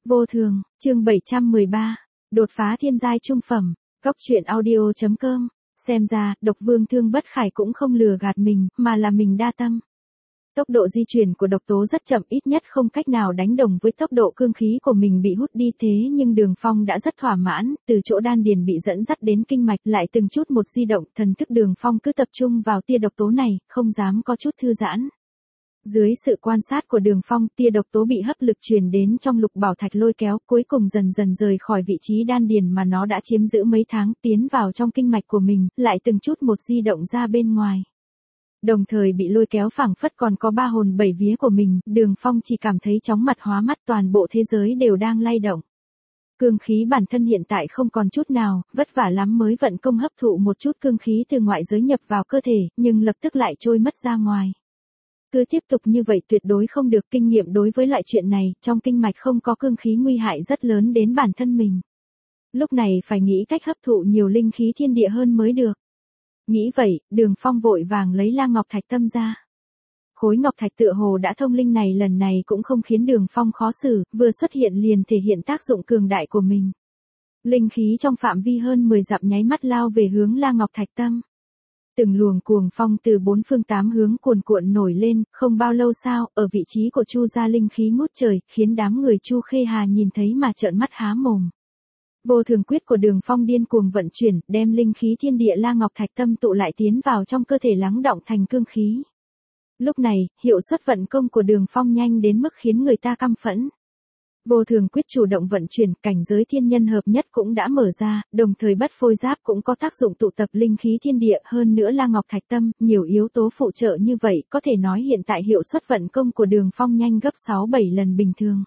Vô thường, chương 713. Đột phá thiên giai trung phẩm. Góc truyện audio.com. Xem ra, độc vương Thương Bất Khải cũng không lừa gạt mình, mà là mình đa tâm. Tốc độ di chuyển của độc tố rất chậm, ít nhất không cách nào đánh đồng với tốc độ cương khí của mình bị hút đi, thế nhưng Đường Phong đã rất thỏa mãn, từ chỗ đan điền bị dẫn dắt đến kinh mạch lại từng chút một di động, thần thức Đường Phong cứ tập trung vào tia độc tố này, không dám có chút thư giãn. Dưới sự quan sát của Đường Phong, tia độc tố bị hấp lực truyền đến trong lục bảo thạch lôi kéo, cuối cùng dần dần rời khỏi vị trí đan điền mà nó đã chiếm giữ mấy tháng, tiến vào trong kinh mạch của mình, lại từng chút một di động ra bên ngoài. Đồng thời bị lôi kéo phảng phất còn có ba hồn bảy vía của mình, Đường Phong chỉ cảm thấy chóng mặt hóa mắt, toàn bộ thế giới đều đang lay động. Cương khí bản thân hiện tại không còn chút nào, vất vả lắm mới vận công hấp thụ một chút cương khí từ ngoại giới nhập vào cơ thể, nhưng lập tức lại trôi mất ra ngoài. Cứ tiếp tục như vậy tuyệt đối không được, kinh nghiệm đối với loại chuyện này, trong kinh mạch không có cương khí nguy hại rất lớn đến bản thân mình. Lúc này phải nghĩ cách hấp thụ nhiều linh khí thiên địa hơn mới được. Nghĩ vậy, Đường Phong vội vàng lấy la ngọc thạch tâm ra. Khối ngọc thạch tựa hồ đã thông linh này lần này cũng không khiến Đường Phong khó xử, vừa xuất hiện liền thể hiện tác dụng cường đại của mình. Linh khí trong phạm vi hơn 10 dặm nháy mắt lao về hướng la ngọc thạch tâm. Từng luồng cuồng phong từ bốn phương tám hướng cuồn cuộn nổi lên, không bao lâu sau, ở vị trí của Chu gia linh khí ngút trời, khiến đám người Chu Khê Hà nhìn thấy mà trợn mắt há mồm. Vô thường quyết của Đường Phong điên cuồng vận chuyển, đem linh khí thiên địa la ngọc thạch tâm tụ lại tiến vào trong cơ thể lắng đọng thành cương khí. Lúc này, hiệu suất vận công của Đường Phong nhanh đến mức khiến người ta căm phẫn. Vô thường quyết chủ động vận chuyển, cảnh giới thiên nhân hợp nhất cũng đã mở ra, đồng thời bất phôi giáp cũng có tác dụng tụ tập linh khí thiên địa, hơn nữa la ngọc thạch tâm, nhiều yếu tố phụ trợ như vậy, có thể nói hiện tại hiệu suất vận công của Đường Phong nhanh gấp 6-7 lần bình thường.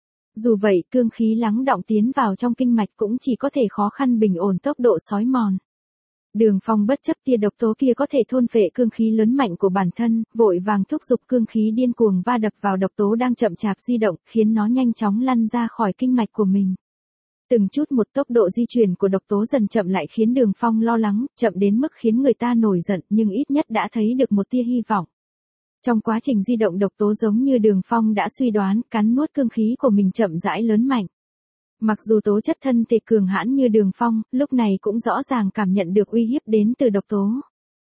Dù vậy, cương khí lắng đọng tiến vào trong kinh mạch cũng chỉ có thể khó khăn bình ổn tốc độ xói mòn. Đường Phong bất chấp tia độc tố kia có thể thôn phệ cương khí lớn mạnh của bản thân, vội vàng thúc giục cương khí điên cuồng va đập vào độc tố đang chậm chạp di động, khiến nó nhanh chóng lăn ra khỏi kinh mạch của mình. Từng chút một tốc độ di chuyển của độc tố dần chậm lại khiến Đường Phong lo lắng, chậm đến mức khiến người ta nổi giận, nhưng ít nhất đã thấy được một tia hy vọng. Trong quá trình di động độc tố giống như Đường Phong đã suy đoán, cắn nuốt cương khí của mình chậm rãi lớn mạnh. Mặc dù tố chất thân thể cường hãn như Đường Phong, lúc này cũng rõ ràng cảm nhận được uy hiếp đến từ độc tố.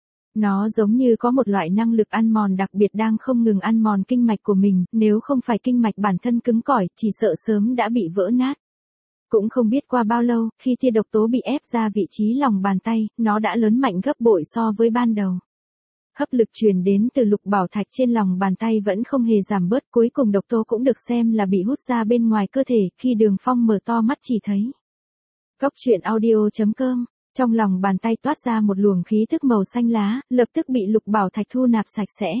Nó giống như có một loại năng lực ăn mòn đặc biệt đang không ngừng ăn mòn kinh mạch của mình, nếu không phải kinh mạch bản thân cứng cỏi, chỉ sợ sớm đã bị vỡ nát. Cũng không biết qua bao lâu, khi tia độc tố bị ép ra vị trí lòng bàn tay, nó đã lớn mạnh gấp bội so với ban đầu. Hấp lực truyền đến từ lục bảo thạch trên lòng bàn tay vẫn không hề giảm bớt, cuối cùng độc tố cũng được xem là bị hút ra bên ngoài cơ thể, khi Đường Phong mở to mắt chỉ thấy. Góc truyện audio.com, trong lòng bàn tay toát ra một luồng khí thức màu xanh lá, lập tức bị lục bảo thạch thu nạp sạch sẽ.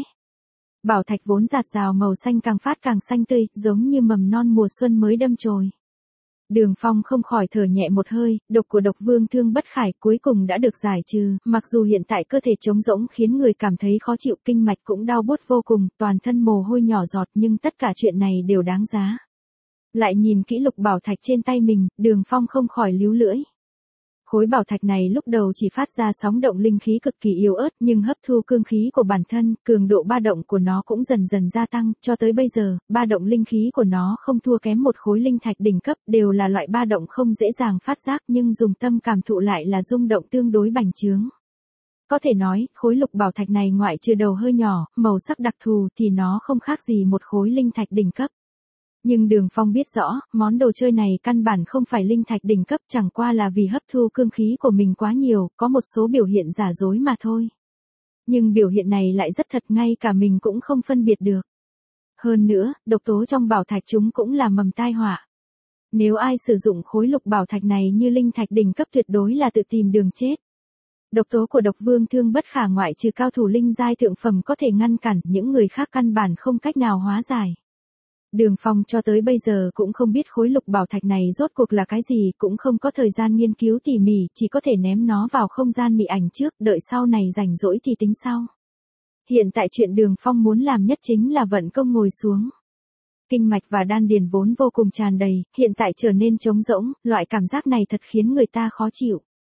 Bảo thạch vốn rạt rào màu xanh càng phát càng xanh tươi, giống như mầm non mùa xuân mới đâm chồi. Đường Phong không khỏi thở nhẹ một hơi, độc của độc vương Thương Bất Khải cuối cùng đã được giải trừ, mặc dù hiện tại cơ thể trống rỗng khiến người cảm thấy khó chịu, kinh mạch cũng đau buốt vô cùng, toàn thân mồ hôi nhỏ giọt, nhưng tất cả chuyện này đều đáng giá. Lại nhìn kỹ lục bảo thạch trên tay mình, Đường Phong không khỏi líu lưỡi. Khối bảo thạch này lúc đầu chỉ phát ra sóng động linh khí cực kỳ yếu ớt, nhưng hấp thu cương khí của bản thân, cường độ ba động của nó cũng dần dần gia tăng, cho tới bây giờ, ba động linh khí của nó không thua kém một khối linh thạch đỉnh cấp, đều là loại ba động không dễ dàng phát giác nhưng dùng tâm cảm thụ lại là rung động tương đối bành trướng. Có thể nói, khối lục bảo thạch này ngoại trừ đầu hơi nhỏ, màu sắc đặc thù thì nó không khác gì một khối linh thạch đỉnh cấp. Nhưng Đường Phong biết rõ, món đồ chơi này căn bản không phải linh thạch đỉnh cấp, chẳng qua là vì hấp thu cương khí của mình quá nhiều, có một số biểu hiện giả dối mà thôi. Nhưng biểu hiện này lại rất thật, ngay cả mình cũng không phân biệt được. Hơn nữa, độc tố trong bảo thạch chúng cũng là mầm tai họa. Nếu ai sử dụng khối lục bảo thạch này như linh thạch đỉnh cấp tuyệt đối là tự tìm đường chết. Độc tố của độc vương Thương Bất Khả ngoại trừ cao thủ linh giai thượng phẩm có thể ngăn cản, những người khác căn bản không cách nào hóa giải. Đường Phong cho tới bây giờ cũng không biết khối lục bảo thạch này rốt cuộc là cái gì, cũng không có thời gian nghiên cứu tỉ mỉ, chỉ có thể ném nó vào không gian mị ảnh trước, đợi sau này rảnh rỗi thì tính sau. Hiện tại chuyện Đường Phong muốn làm nhất chính là vận công ngồi xuống. Kinh mạch và đan điền vốn vô cùng tràn đầy, hiện tại trở nên trống rỗng, loại cảm giác này thật khiến người ta khó chịu.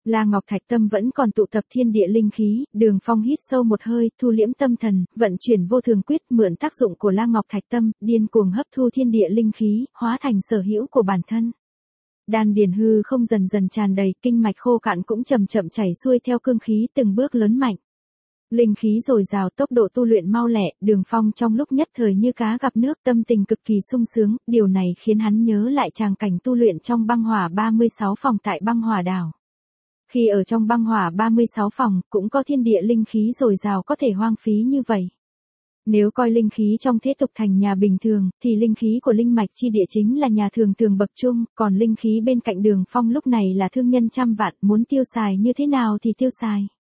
La Ngọc Thạch Tâm vẫn còn tụ tập thiên địa linh khí, Đường Phong hít sâu một hơi, thu liễm tâm thần, vận chuyển vô thường quyết, mượn tác dụng của La Ngọc Thạch Tâm, điên cuồng hấp thu thiên địa linh khí, hóa thành sở hữu của bản thân. Đan điền hư không dần dần tràn đầy, kinh mạch khô cạn cũng chậm chậm chảy xuôi theo cương khí từng bước lớn mạnh. Linh khí dồi dào, tốc độ tu luyện mau lẹ, Đường Phong trong lúc nhất thời như cá gặp nước, tâm tình cực kỳ sung sướng, điều này khiến hắn nhớ lại tràng cảnh tu luyện trong băng hỏa 36 phòng tại băng hỏa đảo. Khi ở trong băng hỏa 36 phòng, cũng có thiên địa linh khí dồi dào có thể hoang phí như vậy. Nếu coi linh khí trong thế tục thành nhà bình thường, thì linh khí của linh mạch chi địa chính là nhà thường thường bậc trung, còn linh khí bên cạnh Đường Phong lúc này là thương nhân trăm vạn, muốn tiêu xài như thế nào thì tiêu xài.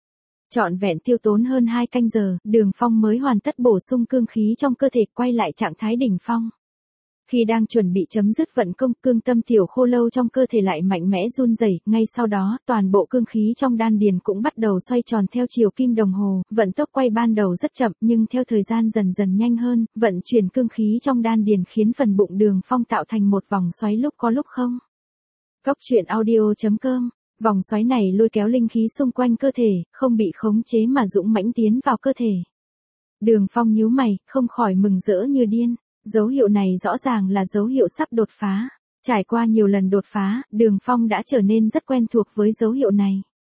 Trọn vẹn tiêu tốn hơn 2 canh giờ, Đường Phong mới hoàn tất bổ sung cương khí trong cơ thể, quay lại trạng thái đỉnh phong. Khi đang chuẩn bị chấm dứt vận công, cương tâm tiểu khô lâu trong cơ thể lại mạnh mẽ run rẩy, ngay sau đó, toàn bộ cương khí trong đan điền cũng bắt đầu xoay tròn theo chiều kim đồng hồ, vận tốc quay ban đầu rất chậm, nhưng theo thời gian dần dần nhanh hơn, vận chuyển cương khí trong đan điền khiến phần bụng Đường Phong tạo thành một vòng xoáy lúc có lúc không. Cốc truyện audio.com. Vòng xoáy này lôi kéo linh khí xung quanh cơ thể, không bị khống chế mà dũng mãnh tiến vào cơ thể. Đường Phong nhíu mày, không khỏi mừng rỡ như điên. Dấu hiệu này rõ ràng là dấu hiệu sắp đột phá. Trải qua nhiều lần đột phá, Đường Phong đã trở nên rất quen thuộc với dấu hiệu này.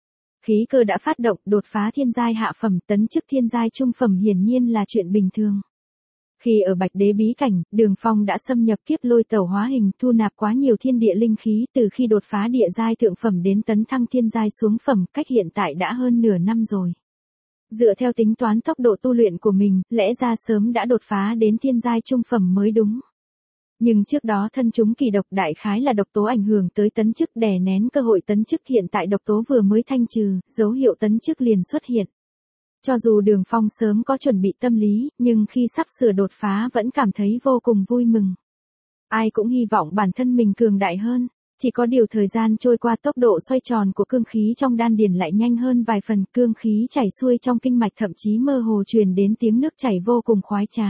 Khí cơ đã phát động, đột phá thiên giai hạ phẩm, tấn chức thiên giai trung phẩm hiển nhiên là chuyện bình thường. Khi ở Bạch Đế bí cảnh, Đường Phong đã xâm nhập kiếp lôi tẩu hóa hình, thu nạp quá nhiều thiên địa linh khí, từ khi đột phá địa giai thượng phẩm đến tấn thăng thiên giai xuống phẩm, cách hiện tại đã hơn nửa năm rồi. Dựa theo tính toán tốc độ tu luyện của mình, lẽ ra sớm đã đột phá đến thiên giai trung phẩm mới đúng. Nhưng trước đó thân chúng kỳ độc, đại khái là độc tố ảnh hưởng tới tấn chức, đè nén cơ hội tấn chức, hiện tại độc tố vừa mới thanh trừ, dấu hiệu tấn chức liền xuất hiện. Cho dù Đường Phong sớm có chuẩn bị tâm lý, nhưng khi sắp sửa đột phá vẫn cảm thấy vô cùng vui mừng. Ai cũng hy vọng bản thân mình cường đại hơn, chỉ có điều thời gian trôi qua, tốc độ xoay tròn của cương khí trong đan điền lại nhanh hơn vài phần, cương khí chảy xuôi trong kinh mạch thậm chí mơ hồ truyền đến tiếng nước chảy vô cùng khoái trá.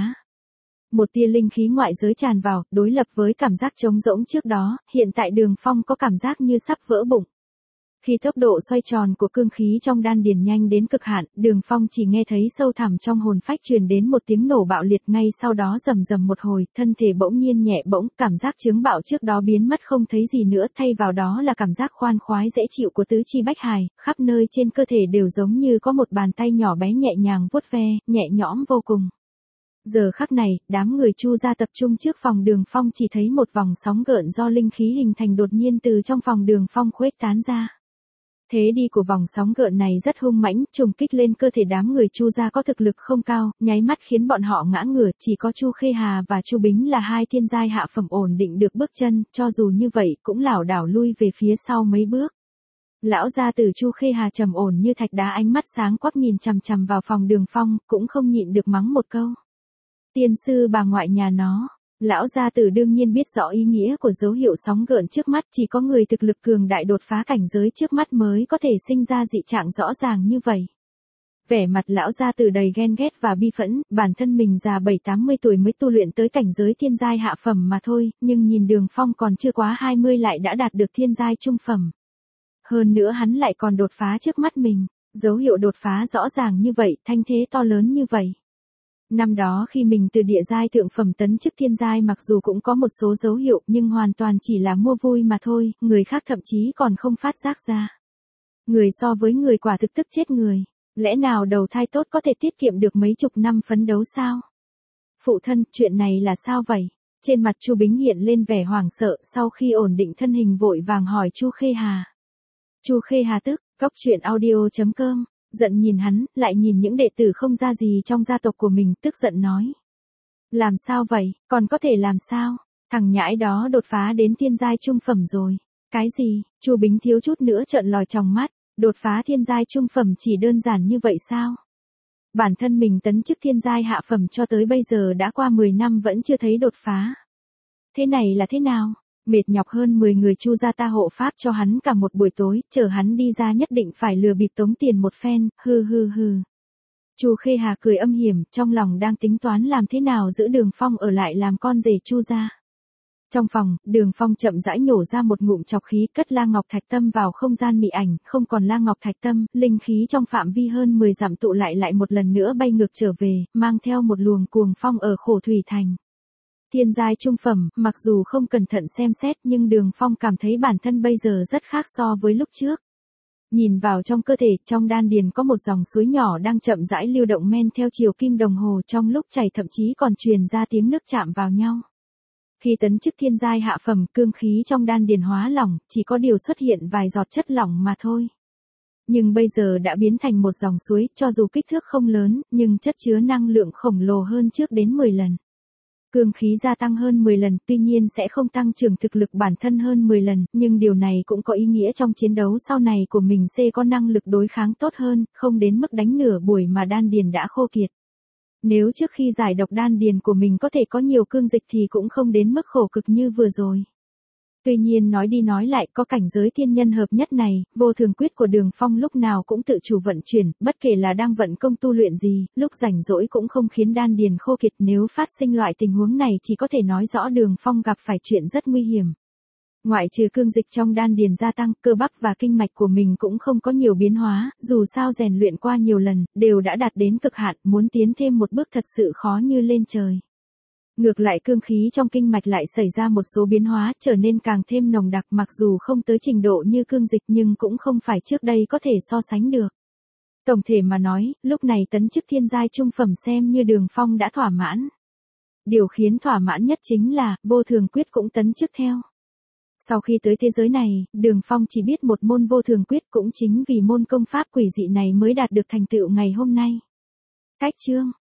Một tia linh khí ngoại giới tràn vào, đối lập với cảm giác trống rỗng trước đó, hiện tại Đường Phong có cảm giác như sắp vỡ bụng. Khi tốc độ xoay tròn của cương khí trong đan điền nhanh đến cực hạn, Đường Phong chỉ nghe thấy sâu thẳm trong hồn phách truyền đến một tiếng nổ bạo liệt, ngay sau đó rầm rầm một hồi, thân thể bỗng nhiên nhẹ bỗng, cảm giác chướng bạo trước đó biến mất không thấy gì nữa, thay vào đó là cảm giác khoan khoái dễ chịu của tứ chi bách hài, khắp nơi trên cơ thể đều giống như có một bàn tay nhỏ bé nhẹ nhàng vuốt ve, nhẹ nhõm vô cùng. Giờ khắc này, đám người Chu gia tập trung trước phòng Đường Phong, chỉ thấy một vòng sóng gợn do linh khí hình thành đột nhiên từ trong phòng Đường Phong khuếch tán ra. Thế đi của vòng sóng gợn này rất hung mãnh, trùng kích lên cơ thể đám người Chu gia có thực lực không cao, nháy mắt khiến bọn họ ngã ngửa, chỉ có Chu Khê Hà và Chu Bính là hai thiên giai hạ phẩm ổn định được bước chân, cho dù như vậy cũng lảo đảo lui về phía sau mấy bước. Lão gia tử Chu Khê Hà trầm ổn như thạch đá, ánh mắt sáng quắc nhìn chằm chằm vào phòng Đường Phong, cũng không nhịn được mắng một câu. Tiên sư bà ngoại nhà nó. Lão gia tử đương nhiên biết rõ ý nghĩa của dấu hiệu sóng gợn trước mắt, chỉ có người thực lực cường đại đột phá cảnh giới trước mắt mới có thể sinh ra dị trạng rõ ràng như vậy. Vẻ mặt lão gia tử đầy ghen ghét và bi phẫn, bản thân mình già 7-80 tuổi mới tu luyện tới cảnh giới thiên giai hạ phẩm mà thôi, nhưng nhìn Đường Phong còn chưa quá 20 lại đã đạt được thiên giai trung phẩm. Hơn nữa hắn lại còn đột phá trước mắt mình, dấu hiệu đột phá rõ ràng như vậy, thanh thế to lớn như vậy. Năm đó khi mình từ địa giai thượng phẩm tấn chức thiên giai, mặc dù cũng có một số dấu hiệu nhưng hoàn toàn chỉ là mua vui mà thôi, người khác thậm chí còn không phát giác ra. Người so với người quả thực tức chết người, lẽ nào đầu thai tốt có thể tiết kiệm được mấy chục năm phấn đấu sao? Phụ thân, chuyện này là sao vậy? Trên mặt Chu Bính hiện lên vẻ hoảng sợ, sau khi ổn định thân hình vội vàng hỏi Chu Khê Hà. Chu Khê Hà tức, cốc truyện audio.com. Giận nhìn hắn, lại nhìn những đệ tử không ra gì trong gia tộc của mình, tức giận nói. Làm sao vậy, còn có thể làm sao? Thằng nhãi đó đột phá đến thiên giai trung phẩm rồi. Cái gì? Chu Bính thiếu chút nữa trợn lòi tròng mắt, đột phá thiên giai trung phẩm chỉ đơn giản như vậy sao? Bản thân mình tấn chức thiên giai hạ phẩm cho tới bây giờ đã qua 10 năm vẫn chưa thấy đột phá. Thế này là thế nào? Mệt nhọc hơn 10 người Chu gia ta hộ pháp cho hắn cả một buổi tối, chờ hắn đi ra nhất định phải lừa bịp tống tiền một phen, hừ hừ hừ. Chu Khê Hà cười âm hiểm, trong lòng đang tính toán làm thế nào giữ Đường Phong ở lại làm con rể Chu gia. Trong phòng, Đường Phong chậm rãi nhổ ra một ngụm trọc khí, cất La Ngọc Thạch Tâm vào không gian mị ảnh, không còn La Ngọc Thạch Tâm, linh khí trong phạm vi hơn 10 dặm tụ lại một lần nữa bay ngược trở về, mang theo một luồng cuồng phong ở Khổ Thủy Thành. Thiên giai trung phẩm, mặc dù không cẩn thận xem xét nhưng Đường Phong cảm thấy bản thân bây giờ rất khác so với lúc trước. Nhìn vào trong cơ thể, trong đan điền có một dòng suối nhỏ đang chậm rãi lưu động men theo chiều kim đồng hồ, trong lúc chảy thậm chí còn truyền ra tiếng nước chạm vào nhau. Khi tấn chức thiên giai hạ phẩm, cương khí trong đan điền hóa lỏng, chỉ có điều xuất hiện vài giọt chất lỏng mà thôi. Nhưng bây giờ đã biến thành một dòng suối, cho dù kích thước không lớn, nhưng chất chứa năng lượng khổng lồ hơn trước đến 10 lần. Cương khí gia tăng hơn 10 lần, tuy nhiên sẽ không tăng trưởng thực lực bản thân hơn 10 lần, nhưng điều này cũng có ý nghĩa trong chiến đấu sau này của mình sẽ có năng lực đối kháng tốt hơn, không đến mức đánh nửa buổi mà đan điền đã khô kiệt. Nếu trước khi giải độc đan điền của mình có thể có nhiều cương dịch thì cũng không đến mức khổ cực như vừa rồi. Tuy nhiên nói đi nói lại, có cảnh giới thiên nhân hợp nhất này, vô thường quyết của Đường Phong lúc nào cũng tự chủ vận chuyển, bất kể là đang vận công tu luyện gì, lúc rảnh rỗi cũng không khiến đan điền khô kiệt. Nếu phát sinh loại tình huống này chỉ có thể nói rõ Đường Phong gặp phải chuyện rất nguy hiểm. Ngoại trừ cương dịch trong đan điền gia tăng, cơ bắp và kinh mạch của mình cũng không có nhiều biến hóa, dù sao rèn luyện qua nhiều lần, đều đã đạt đến cực hạn, muốn tiến thêm một bước thật sự khó như lên trời. Ngược lại cương khí trong kinh mạch lại xảy ra một số biến hóa, trở nên càng thêm nồng đặc, mặc dù không tới trình độ như cương dịch nhưng cũng không phải trước đây có thể so sánh được. Tổng thể mà nói, lúc này tấn chức thiên giai trung phẩm xem như Đường Phong đã thỏa mãn. Điều khiến thỏa mãn nhất chính là, vô thường quyết cũng tấn chức theo. Sau khi tới thế giới này, Đường Phong chỉ biết một môn vô thường quyết, cũng chính vì môn công pháp quỷ dị này mới đạt được thành tựu ngày hôm nay. Cách chương